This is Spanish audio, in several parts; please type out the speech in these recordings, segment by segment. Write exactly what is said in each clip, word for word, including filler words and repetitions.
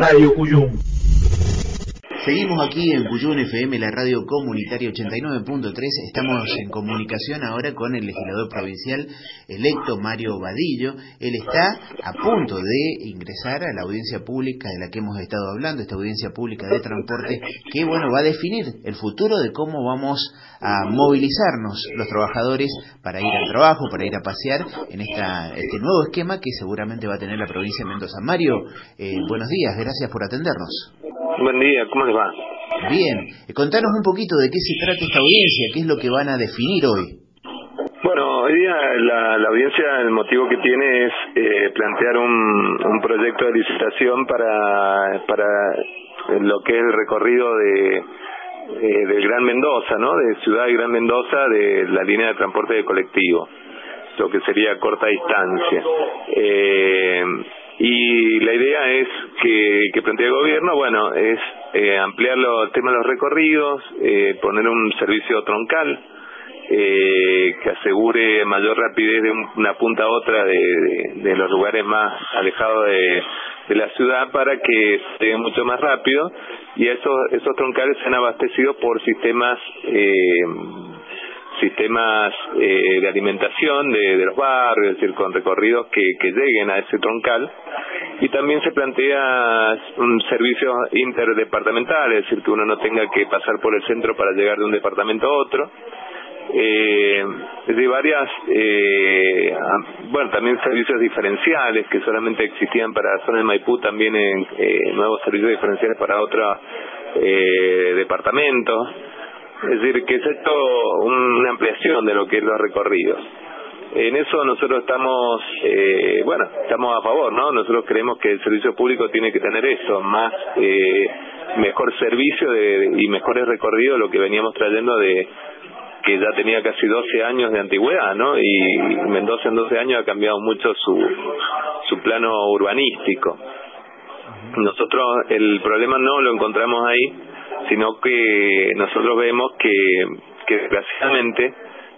Radio Cuyum. Seguimos aquí en Cuyum F M, la radio comunitaria ochenta y nueve punto tres. Estamos en comunicación ahora con el legislador provincial electo Mario Badillo. Él está a punto de ingresar a la audiencia pública de la que hemos estado hablando, esta audiencia pública de transporte, que bueno, va a definir el futuro de cómo vamos a movilizarnos los trabajadores para ir al trabajo, para ir a pasear en esta este nuevo esquema que seguramente va a tener la provincia de Mendoza. Mario, eh, buenos días, gracias por atendernos. Buen día, ¿cómo les va? Bien, eh, contanos un poquito de qué se trata esta audiencia, qué es lo que van a definir hoy. Bueno, hoy día la, la audiencia, el motivo que tiene es eh, plantear un, un proyecto de licitación para para lo que es el recorrido de eh, del Gran Mendoza, ¿no? De Ciudad y Gran Mendoza, de la línea de transporte de colectivo, lo que sería corta distancia. Eh, y la idea es que, que plantea el gobierno, bueno, es eh, ampliar los, el tema de los recorridos, eh, poner un servicio troncal, eh, que asegure mayor rapidez de un, una punta a otra de, de, de los lugares más alejados de, de la ciudad para que llegue mucho más rápido, y esos, esos troncales sean abastecidos por sistemas eh, sistemas eh, de alimentación de, de los barrios, es decir, con recorridos que, que lleguen a ese troncal. Y también se plantea un servicio interdepartamental, es decir, que uno no tenga que pasar por el centro para llegar de un departamento a otro. Eh, de varias, eh, bueno, también servicios diferenciales que solamente existían para la zona de Maipú, también en eh, nuevos servicios diferenciales para otros eh, departamentos. Es decir, que es esto una ampliación de lo que es los recorridos. En eso nosotros estamos, eh, bueno, estamos a favor, ¿no? Nosotros creemos que el servicio público tiene que tener eso, más, eh, mejor servicio de, y mejores recorridos, lo que veníamos trayendo de que ya tenía casi doce años de antigüedad, ¿no? Y Mendoza en doce años ha cambiado mucho su, su plano urbanístico. Nosotros el problema no lo encontramos ahí, sino que nosotros vemos que, que desgraciadamente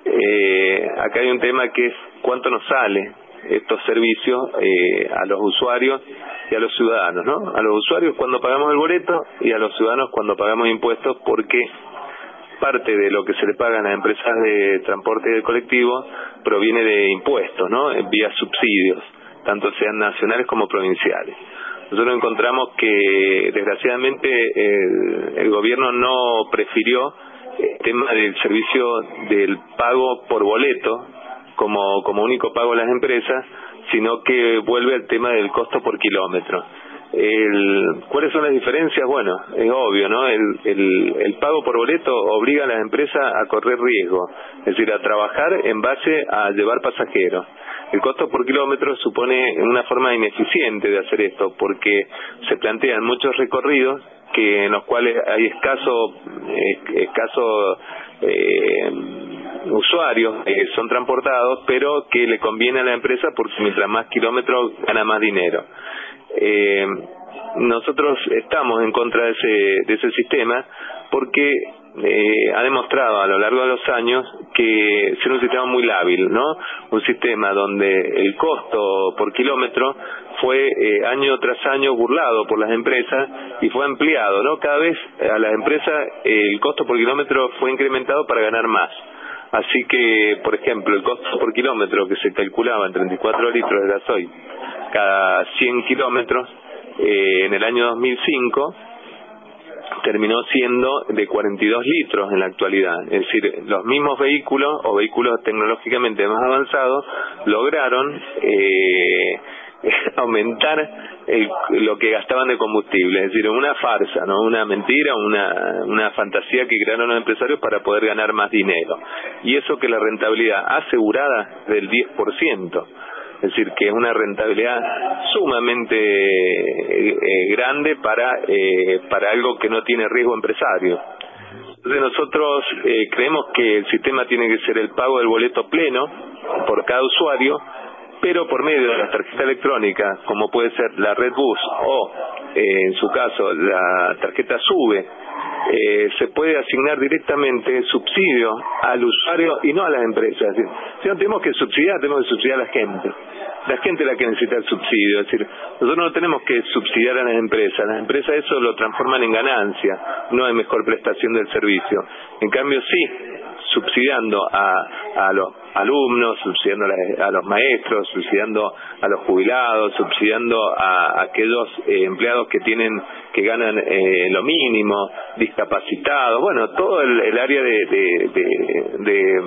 eh, acá hay un tema que es cuánto nos sale estos servicios eh, a los usuarios y a los ciudadanos, ¿no? A los usuarios cuando pagamos el boleto y a los ciudadanos cuando pagamos impuestos, porque parte de lo que se le paga a las empresas de transporte de colectivo proviene de impuestos, ¿no? Vía subsidios, tanto sean nacionales como provinciales. Nosotros encontramos que desgraciadamente el, el gobierno no prefirió el tema del servicio del pago por boleto como, como único pago a las empresas, sino que vuelve al tema del costo por kilómetro. El, ¿Cuáles son las diferencias? Bueno, es obvio, ¿no? El, el, el pago por boleto obliga a las empresas a correr riesgo, es decir, a trabajar en base a llevar pasajeros. El costo por kilómetro supone una forma ineficiente de hacer esto, porque se plantean muchos recorridos que en los cuales hay escaso, eh, escaso eh, usuarios que son transportados, pero que le conviene a la empresa porque mientras más kilómetros gana más dinero. Eh, nosotros estamos en contra de ese, de ese sistema porque eh, ha demostrado a lo largo de los años que ser un sistema muy lábil, ¿no? Un sistema donde el costo por kilómetro fue eh, año tras año burlado por las empresas y fue ampliado, ¿no? Cada vez a las empresas eh, el costo por kilómetro fue incrementado para ganar más. Así que, por ejemplo, el costo por kilómetro que se calculaba en treinta y cuatro litros de gasoil cada cien kilómetros, eh, en el año dos mil cinco terminó siendo de cuarenta y dos litros en la actualidad. Es decir, los mismos vehículos o vehículos tecnológicamente más avanzados lograron eh, aumentar el, lo que gastaban de combustible. Es decir, una farsa, no, una mentira, una, una fantasía que crearon los empresarios para poder ganar más dinero. Y eso que la rentabilidad asegurada del diez por ciento. Es decir, que es una rentabilidad sumamente eh, eh, grande para eh, para algo que no tiene riesgo empresario. Entonces nosotros eh, creemos que el sistema tiene que ser el pago del boleto pleno por cada usuario, pero por medio de la tarjeta electrónica, como puede ser la Redbus o, eh, en su caso, la tarjeta SUBE, eh, se puede asignar directamente subsidio al usuario y no a las empresas. Es decir, si no tenemos que subsidiar, tenemos que subsidiar a la gente. La gente es la que necesita el subsidio. Es decir, nosotros no tenemos que subsidiar a las empresas. Las empresas eso lo transforman en ganancia, no en mejor prestación del servicio. En cambio, sí, subsidiando a, a los alumnos, subsidiando a, a los maestros, subsidiando a los jubilados, subsidiando a, a aquellos eh, empleados que tienen que ganan eh, lo mínimo, discapacitados, bueno, todo el, el área de, de, de, de,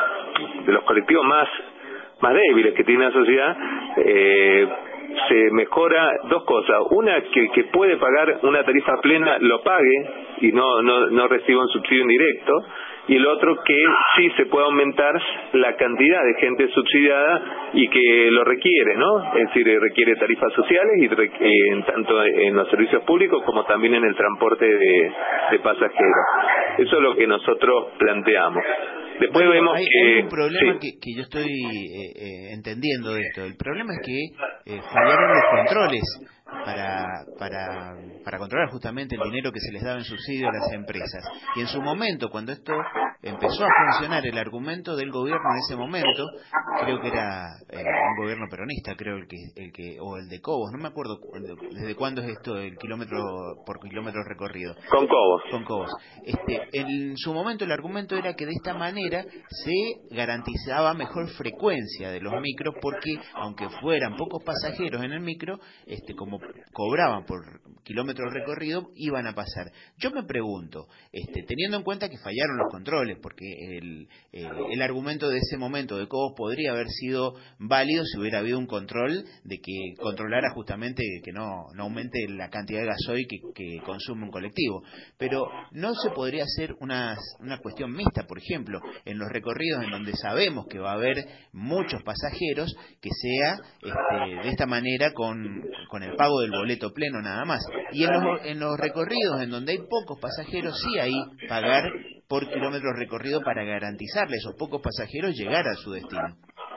de los colectivos más más débiles que tiene la sociedad, eh, se mejora dos cosas. Una, que, que puede pagar una tarifa plena, lo pague y no, no, no reciba un subsidio indirecto. Y el otro, que sí se puede aumentar la cantidad de gente subsidiada y que lo requiere, ¿no? Es decir, requiere tarifas sociales y re, eh, tanto en los servicios públicos como también en el transporte de, de pasajeros. Eso es lo que nosotros planteamos. Después bueno, vemos hay, que... hay un problema sí. que, que yo estoy eh, eh, entendiendo de esto. El problema es que eh, fallaron los controles para, para, para controlar justamente el dinero que se les daba en subsidio a las empresas. Y en su momento, cuando esto empezó a funcionar, el argumento del gobierno en ese momento, creo que era eh, un gobierno peronista, creo el que, el que o el de Cobos, no me acuerdo desde cuándo es esto, el kilómetro por kilómetro recorrido. Con Cobos. Con Cobos. Este, en su momento el argumento era que de esta manera se garantizaba mejor frecuencia de los micros, porque aunque fueran pocos pasajeros en el micro, este, como cobraban por kilómetros recorridos, iban a pasar. Yo me pregunto, este, teniendo en cuenta que fallaron los controles, porque el, eh, el argumento de ese momento de Cobos podría haber sido válido si hubiera habido un control de que controlara justamente que no, no aumente la cantidad de gasoil que, que consume un colectivo. Pero no se podría hacer una, una cuestión mixta, por ejemplo, en los recorridos en donde sabemos que va a haber muchos pasajeros, que sea este, de esta manera con, con el pago del boleto pleno nada más. Y en los, en los recorridos en donde hay pocos pasajeros, sí ahí pagar por kilómetros recorridos para garantizarle a esos pocos pasajeros llegar a su destino.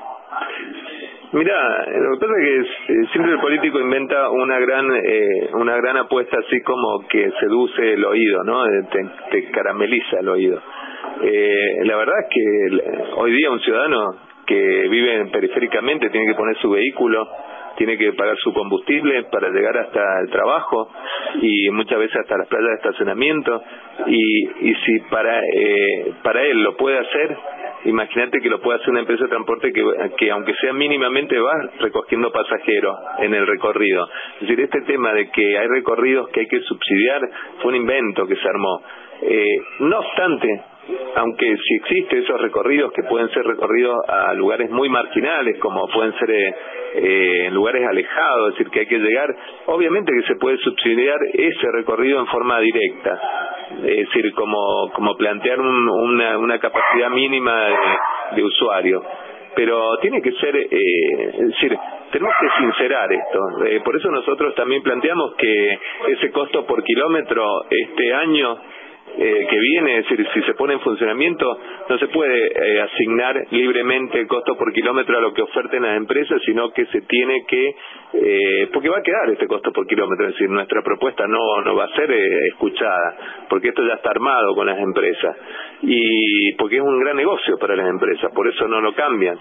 Mira, lo que pasa es que eh, siempre el político inventa una gran eh, una gran apuesta así como que seduce el oído, ¿no? Te, te carameliza el oído. Eh, la verdad es que el, hoy día un ciudadano que vive periféricamente tiene que poner su vehículo, tiene que pagar su combustible para llegar hasta el trabajo y muchas veces hasta las playas de estacionamiento, y, y si para eh, para él lo puede hacer, imagínate que lo puede hacer una empresa de transporte que, que aunque sea mínimamente va recogiendo pasajeros en el recorrido. Es decir, este tema de que hay recorridos que hay que subsidiar fue un invento que se armó. Eh, no obstante, aunque si existen esos recorridos que pueden ser recorridos a lugares muy marginales, como pueden ser eh, eh, en lugares alejados, es decir, que hay que llegar, obviamente que se puede subsidiar ese recorrido en forma directa, es decir, como, como plantear un, una, una capacidad mínima de, de usuario. Pero tiene que ser, eh, es decir, tenemos que sincerar esto. Eh, por eso nosotros también planteamos que ese costo por kilómetro este año Eh, que viene, es decir, si se pone en funcionamiento, no se puede eh, asignar libremente el costo por kilómetro a lo que oferten las empresas, sino que se tiene que, eh, porque va a quedar este costo por kilómetro, es decir, nuestra propuesta no, no va a ser eh, escuchada, porque esto ya está armado con las empresas, y porque es un gran negocio para las empresas, por eso no lo cambian.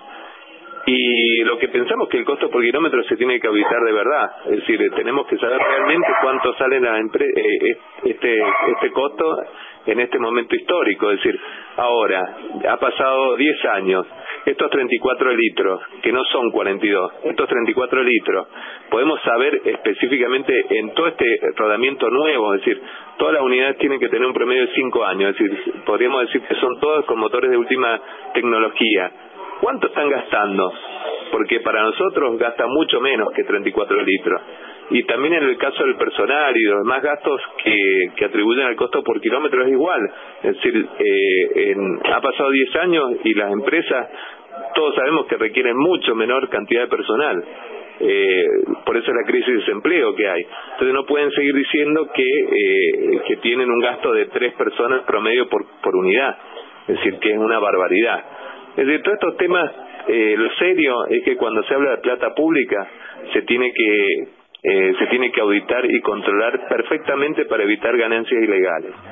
Y lo que pensamos es que el costo por kilómetro se tiene que auditar de verdad, es decir, tenemos que saber realmente cuánto sale la empre- eh, este este costo en este momento histórico. Es decir, ahora ha pasado diez años, estos treinta y cuatro litros, que no son cuarenta y dos, estos treinta y cuatro litros, podemos saber específicamente en todo este rodamiento nuevo, es decir, todas las unidades tienen que tener un promedio de cinco años, es decir, podríamos decir que son todas con motores de última tecnología. ¿Cuánto están gastando? Porque para nosotros gasta mucho menos que treinta y cuatro litros. Y también en el caso del personal y los demás gastos que, que atribuyen al costo por kilómetro es igual. Es decir, eh, en, ha pasado diez años y las empresas, todos sabemos que requieren mucho menor cantidad de personal. Eh, por eso es la crisis de desempleo que hay. Entonces no pueden seguir diciendo que, eh, que tienen un gasto de tres personas promedio por, por unidad. Es decir, que es una barbaridad. Es decir, todos estos temas, eh, lo serio es que cuando se habla de plata pública se tiene que eh, se tiene que auditar y controlar perfectamente para evitar ganancias ilegales.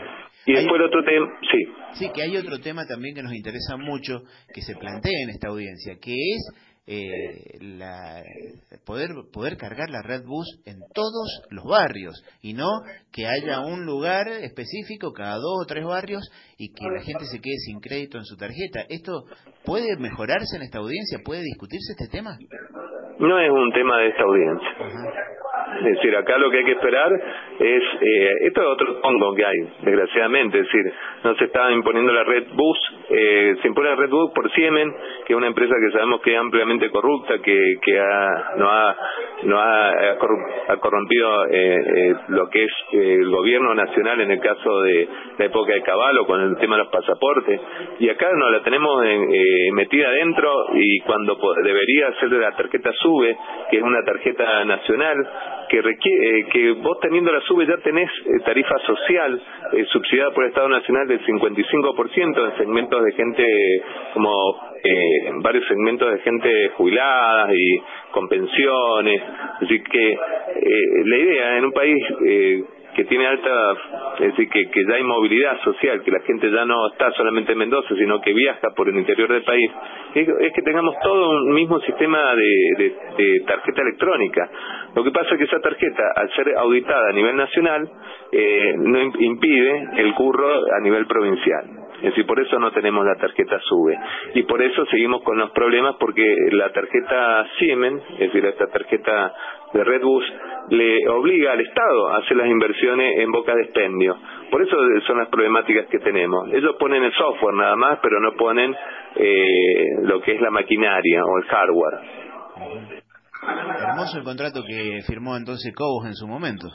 Y después el otro tema, sí. Sí, que hay otro tema también que nos interesa mucho, que se plantea en esta audiencia, que es eh, la, poder poder cargar la red bus en todos los barrios, y no que haya un lugar específico cada dos o tres barrios y que la gente se quede sin crédito en su tarjeta. ¿Esto puede mejorarse en esta audiencia? ¿Puede discutirse este tema? No es un tema de esta audiencia. Ajá. Es decir, acá lo que hay que esperar es, eh, esto es otro tongo que hay, desgraciadamente, es decir, no se está imponiendo la red bus, eh, se impone la red bus por Siemens, que es una empresa que sabemos que es ampliamente corrupta, que, que ha, no ha, no ha, ha corrompido eh, eh, lo que es eh, el gobierno nacional en el caso de la época de Caballo con el tema de los pasaportes, y acá no la tenemos en, eh, metida adentro, y cuando debería ser de la tarjeta SUBE, que es una tarjeta nacional, que requiere, eh, que vos teniendo la SUBE ya tenés eh, tarifa social eh, subsidiada por el Estado Nacional del cincuenta y cinco por ciento en segmentos de gente, como eh, en varios segmentos de gente jubilada y con pensiones. Así que eh, la idea en un país eh, que tiene alta, es decir, que, que ya hay movilidad social, que la gente ya no está solamente en Mendoza, sino que viaja por el interior del país, es, es que tengamos todo un mismo sistema de, de, de tarjeta electrónica. Lo que pasa es que esa tarjeta, al ser auditada a nivel nacional, eh, no impide el curro a nivel provincial. Es decir, por eso no tenemos la tarjeta SUBE. Y por eso seguimos con los problemas, porque la tarjeta Siemens, es decir, esta tarjeta de Redbus, le obliga al Estado a hacer las inversiones en boca de expendio. Por eso son las problemáticas que tenemos. Ellos ponen el software nada más, pero no ponen eh, lo que es la maquinaria o el hardware. Hermoso el contrato que firmó entonces Cobos en su momento.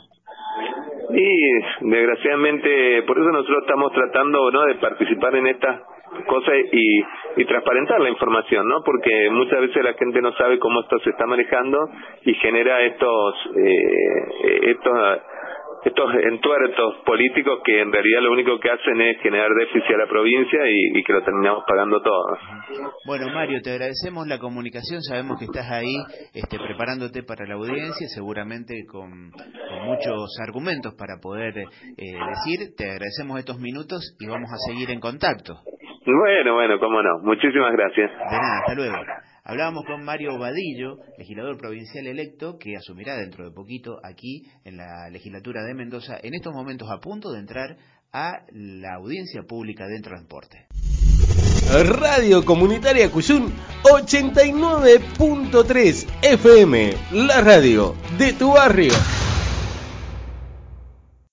Y desgraciadamente por eso nosotros estamos tratando, ¿no?, de participar en estas cosas y, y transparentar la información, ¿no? Porque muchas veces la gente no sabe cómo esto se está manejando y genera estos eh, estos estos entuertos políticos que en realidad lo único que hacen es generar déficit a la provincia y, y que lo terminamos pagando todos. Bueno, Mario, te agradecemos la comunicación, sabemos que estás ahí este, preparándote para la audiencia, seguramente con, con muchos argumentos para poder eh, decir. Te agradecemos estos minutos y vamos a seguir en contacto. Bueno, bueno, cómo no. Muchísimas gracias. De nada, hasta luego. Hablábamos con Mario Vadillo, legislador provincial electo, que asumirá dentro de poquito aquí en la legislatura de Mendoza, en estos momentos a punto de entrar a la audiencia pública de transporte. Radio Comunitaria Cuyún ochenta y nueve punto tres F M, la radio de tu barrio.